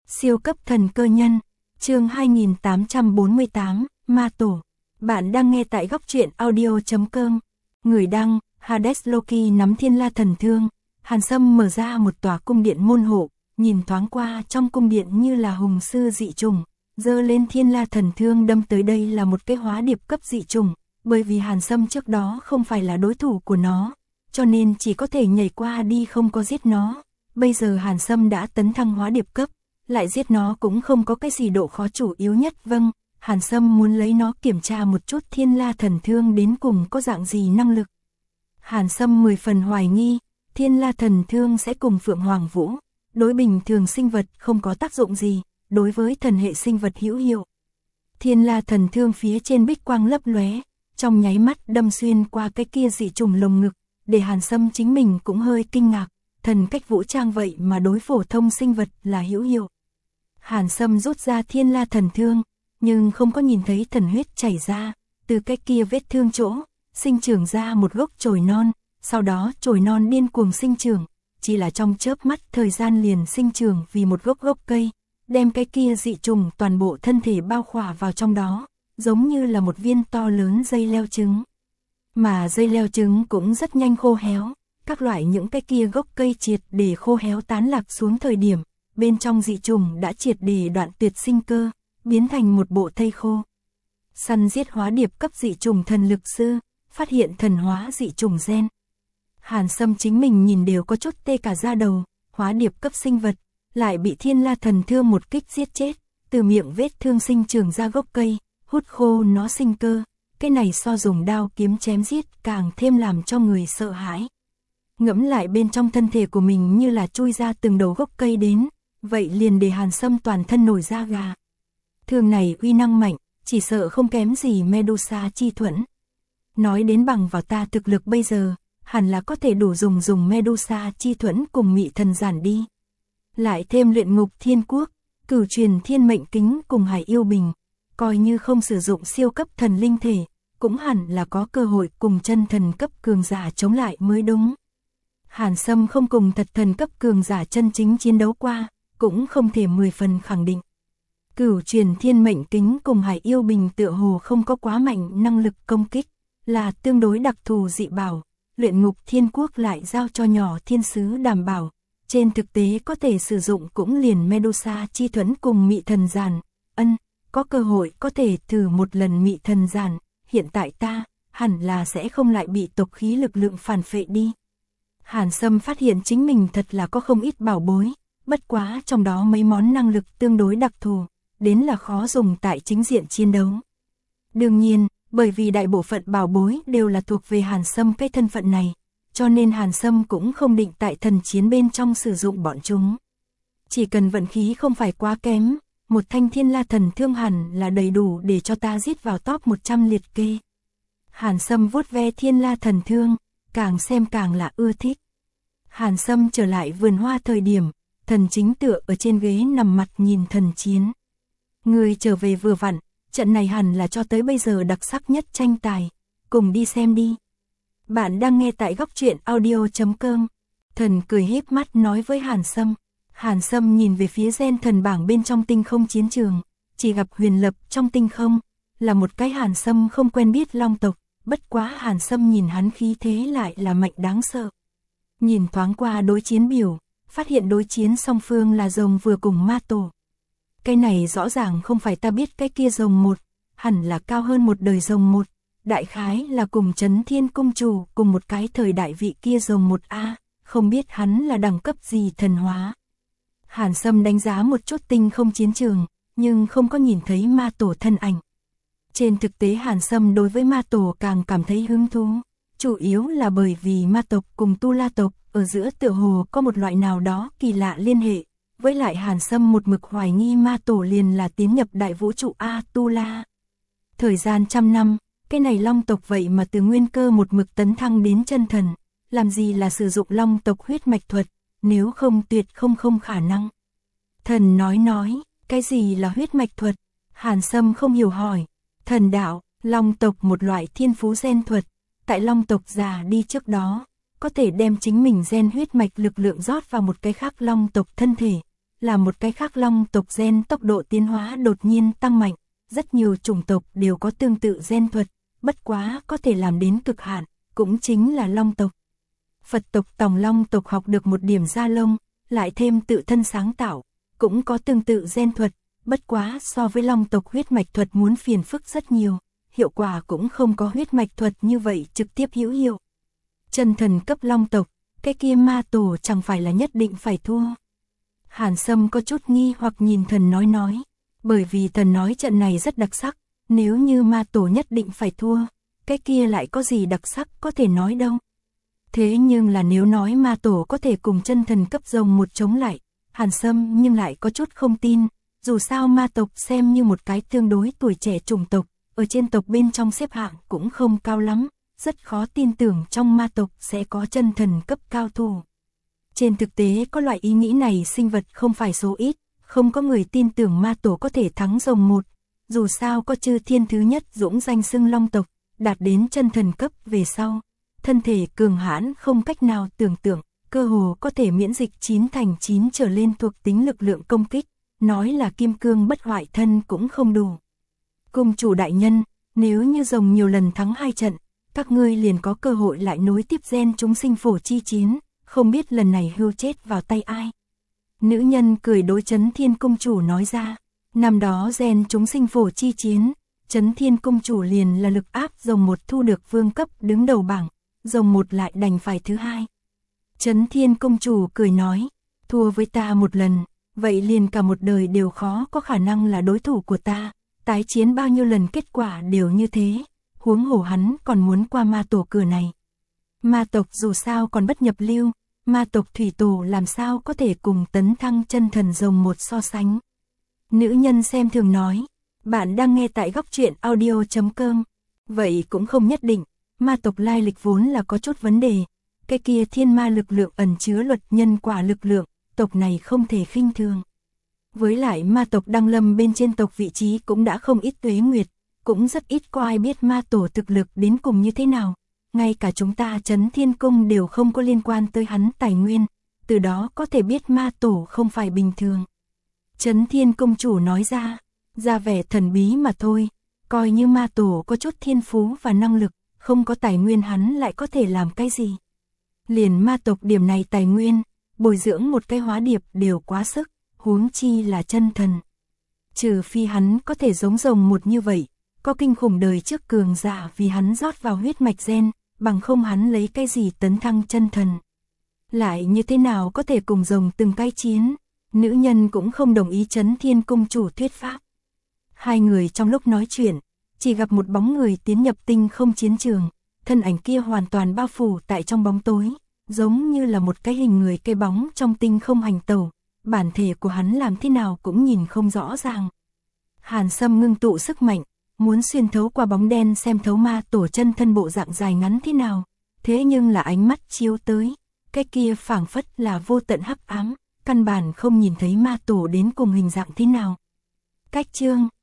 Siêu cấp thần cơ nhân, chương 2848, Ma Tổ. Bạn đang nghe tại góc truyện audio.com. Người đăng, Hades Loki nắm Thiên La Thần Thương. Hàn Sâm mở ra một tòa cung điện môn hộ, nhìn thoáng qua trong cung điện như là hùng sư dị trùng, giơ lên Thiên La Thần Thương đâm tới. Đây là một cái hóa điệp cấp dị trùng, bởi vì Hàn Sâm trước đó không phải là đối thủ của nó, cho nên chỉ có thể nhảy qua đi, không có giết nó. Bây giờ Hàn Sâm đã tấn thăng hóa điệp cấp, lại giết nó cũng không có cái gì độ khó. Chủ yếu nhất, vâng, Hàn Sâm muốn lấy nó kiểm tra một chút Thiên La Thần Thương đến cùng có dạng gì năng lực. Hàn Sâm 10 phần hoài nghi, Thiên La Thần Thương sẽ cùng Phượng Hoàng Vũ, đối bình thường sinh vật không có tác dụng gì, đối với thần hệ sinh vật hữu hiệu. Thiên La Thần Thương phía trên bích quang lấp lóe, trong nháy mắt đâm xuyên qua cái kia dị trùng lồng ngực, để Hàn Sâm chính mình cũng hơi kinh ngạc, thần cách vũ trang vậy mà đối phổ thông sinh vật là hữu hiệu. Hàn Sâm rút ra Thiên La Thần Thương, nhưng không có nhìn thấy thần huyết chảy ra, từ cái kia vết thương chỗ, sinh trưởng ra một gốc chồi non, sau đó chồi non điên cuồng sinh trưởng, chỉ là trong chớp mắt thời gian liền sinh trưởng vì một gốc cây, đem cái kia dị trùng toàn bộ thân thể bao khỏa vào trong đó, giống như là một viên to lớn dây leo trứng. Mà dây leo trứng cũng rất nhanh khô héo, các loại những cái kia gốc cây triệt để khô héo tán lạc xuống thời điểm, bên trong dị trùng đã triệt để đoạn tuyệt sinh cơ, biến thành một bộ thây khô. Săn giết hóa điệp cấp dị trùng thần lực sư, phát hiện thần hóa dị trùng gen. Hàn Sâm chính mình nhìn đều có chút tê cả da đầu, hóa điệp cấp sinh vật, lại bị Thiên La Thần Thương một kích giết chết, từ miệng vết thương sinh trưởng ra gốc cây, hút khô nó sinh cơ, cái này so dùng đao kiếm chém giết càng thêm làm cho người sợ hãi. Ngẫm lại bên trong thân thể của mình như là chui ra từng đầu gốc cây đến, vậy liền để Hàn Sâm toàn thân nổi da gà. Thương này uy năng mạnh, chỉ sợ không kém gì Medusa chi thuẫn. Nói đến bằng vào ta thực lực bây giờ, hẳn là có thể đủ dùng Medusa chi thuẫn cùng Mị Thần Giản đi. Lại thêm luyện ngục thiên quốc, cửu truyền thiên mệnh kính cùng hải yêu bình, coi như không sử dụng siêu cấp thần linh thể, cũng hẳn là có cơ hội cùng chân thần cấp cường giả chống lại mới đúng. Hàn Sâm không cùng thật thần cấp cường giả chân chính chiến đấu qua, cũng không thể 10 phần khẳng định. Cửu truyền thiên mệnh kính cùng hải yêu bình tựa hồ không có quá mạnh năng lực công kích, là tương đối đặc thù dị bảo, luyện ngục thiên quốc lại giao cho nhỏ thiên sứ đảm bảo, trên thực tế có thể sử dụng cũng liền Medusa chi thuẫn cùng Mị Thần Giản. Có cơ hội có thể thử một lần Mị Thần Giản, hiện tại ta, hẳn là sẽ không lại bị tộc khí lực lượng phản phệ đi. Hàn Sâm phát hiện chính mình thật là có không ít bảo bối, bất quá trong đó mấy món năng lực tương đối đặc thù, đến là khó dùng tại chính diện chiến đấu. Đương nhiên, bởi vì đại bộ phận bảo bối đều là thuộc về Hàn Sâm cái thân phận này, cho nên Hàn Sâm cũng không định tại thần chiến bên trong sử dụng bọn chúng. Chỉ cần vận khí không phải quá kém, một thanh Thiên La Thần Thương hẳn là đầy đủ để cho ta giết vào top 100 liệt kê. Hàn Sâm vuốt ve Thiên La Thần Thương, càng xem càng là ưa thích. Hàn Sâm trở lại vườn hoa thời điểm, thần chính tựa ở trên ghế nằm mặt nhìn thần chiến. Người trở về vừa vặn, trận này hẳn là cho tới bây giờ đặc sắc nhất tranh tài, cùng đi xem đi. Bạn đang nghe tại góc truyện audio.com. Thần cười híp mắt nói với Hàn Sâm. Hàn Sâm nhìn về phía gen thần bảng bên trong tinh không chiến trường, chỉ gặp Huyền Lập trong tinh không, là một cái Hàn Sâm không quen biết long tộc, bất quá Hàn Sâm nhìn hắn khí thế lại là mạnh đáng sợ. Nhìn thoáng qua đối chiến biểu, phát hiện đối chiến song phương là rồng vừa cùng ma tổ. Cái này rõ ràng không phải ta biết cái kia rồng một, hẳn là cao hơn một đời rồng một, đại khái là cùng Chấn Thiên Cung chủ cùng một cái thời đại vị kia rồng 1A, không biết hắn là đẳng cấp gì thần hóa. Hàn Sâm đánh giá một chút tinh không chiến trường, nhưng không có nhìn thấy ma tổ thân ảnh. Trên thực tế Hàn Sâm đối với ma tổ càng cảm thấy hứng thú, chủ yếu là bởi vì ma tộc cùng Tu La tộc ở giữa tựa hồ có một loại nào đó kỳ lạ liên hệ, với lại Hàn Sâm một mực hoài nghi ma tổ liền là tiến nhập đại vũ trụ A Tu La. Thời gian trăm năm, cái này long tộc vậy mà từ nguyên cơ một mực tấn thăng đến chân thần, làm gì là sử dụng long tộc huyết mạch thuật, nếu không tuyệt không khả năng. Thần nói, cái gì là huyết mạch thuật? Hàn Sâm không hiểu hỏi. Thần đạo, long tộc một loại thiên phú gen thuật, tại long tộc già đi trước đó, có thể đem chính mình gen huyết mạch lực lượng rót vào một cái khác long tộc thân thể, là một cái khác long tộc gen tốc độ tiến hóa đột nhiên tăng mạnh, rất nhiều chủng tộc đều có tương tự gen thuật, bất quá có thể làm đến cực hạn, cũng chính là long tộc. Phật tộc Tòng Long tộc học được một điểm da lông, lại thêm tự thân sáng tạo, cũng có tương tự gen thuật, bất quá so với long tộc huyết mạch thuật muốn phiền phức rất nhiều, hiệu quả cũng không có huyết mạch thuật như vậy trực tiếp hữu hiệu. Chân thần cấp long tộc, cái kia ma tổ chẳng phải là nhất định phải thua. Hàn Sâm có chút nghi hoặc nhìn thần nói, bởi vì thần nói trận này rất đặc sắc, nếu như ma tổ nhất định phải thua, cái kia lại có gì đặc sắc có thể nói đâu. Thế nhưng là nếu nói ma tổ có thể cùng chân thần cấp rồng một chống lại, Hàn Sâm nhưng lại có chút không tin, dù sao ma tộc xem như một cái tương đối tuổi trẻ chủng tộc, ở trên tộc bên trong xếp hạng cũng không cao lắm, rất khó tin tưởng trong ma tộc sẽ có chân thần cấp cao thủ. Trên thực tế có loại ý nghĩ này sinh vật không phải số ít, không có người tin tưởng ma tổ có thể thắng rồng một, dù sao có Chư Thiên thứ nhất dũng danh xưng long tộc, đạt đến chân thần cấp về sau. Thân thể cường hãn không cách nào tưởng tượng, cơ hồ có thể miễn dịch 9/9 trở lên thuộc tính lực lượng công kích, nói là kim cương bất hoại thân cũng không đủ. Cung chủ đại nhân, nếu như rồng nhiều lần thắng 2 trận, các ngươi liền có cơ hội lại nối tiếp gen chúng sinh phổ chi chiến, không biết lần này hưu chết vào tay ai. Nữ nhân cười đối Chấn Thiên Cung chủ nói ra, năm đó gen chúng sinh phổ chi chiến, Chấn Thiên Cung chủ liền là lực áp rồng một thu được vương cấp đứng đầu bảng, rồng một lại đành phải thứ hai. Chấn Thiên Cung chủ cười nói, thua với ta một lần, vậy liền cả một đời đều khó có khả năng là đối thủ của ta, tái chiến bao nhiêu lần kết quả đều như thế, huống hồ hắn còn muốn qua ma tổ cửa này. Ma tộc dù sao còn bất nhập lưu, ma tộc thủy tổ làm sao có thể cùng tấn thăng chân thần rồng một so sánh. Nữ nhân xem thường nói, bạn đang nghe tại góc truyện audio.com, vậy cũng không nhất định, ma tộc lai lịch vốn là có chút vấn đề, cái kia thiên ma lực lượng ẩn chứa luật nhân quả lực lượng, tộc này không thể khinh thường. Với lại ma tộc đăng lâm bên trên tộc vị trí cũng đã không ít tuế nguyệt, cũng rất ít có ai biết ma tổ thực lực đến cùng như thế nào, ngay cả chúng ta Chấn Thiên Cung đều không có liên quan tới hắn tài nguyên, từ đó có thể biết ma tổ không phải bình thường. Chấn Thiên Cung chủ nói ra vẻ thần bí mà thôi, coi như ma tổ có chút thiên phú và năng lực, không có tài nguyên hắn lại có thể làm cái gì. Liền ma tộc điểm này tài nguyên, bồi dưỡng một cái hóa điệp đều quá sức, huống chi là chân thần. Trừ phi hắn có thể giống rồng một như vậy, có kinh khủng đời trước cường giả vì hắn rót vào huyết mạch gen, bằng không hắn lấy cái gì tấn thăng chân thần. Lại như thế nào có thể cùng rồng từng cái chiến, nữ nhân cũng không đồng ý Chấn Thiên Cung chủ thuyết pháp. Hai người trong lúc nói chuyện, chỉ gặp một bóng người tiến nhập tinh không chiến trường, thân ảnh kia hoàn toàn bao phủ tại trong bóng tối, giống như là một cái hình người cây bóng trong tinh không hành tẩu, bản thể của hắn làm thế nào cũng nhìn không rõ ràng. Hàn Sâm ngưng tụ sức mạnh, muốn xuyên thấu qua bóng đen xem thấu ma tổ chân thân bộ dạng dài ngắn thế nào, thế nhưng là ánh mắt chiếu tới, cái kia phảng phất là vô tận hắc ám, căn bản không nhìn thấy ma tổ đến cùng hình dạng thế nào. Cách chương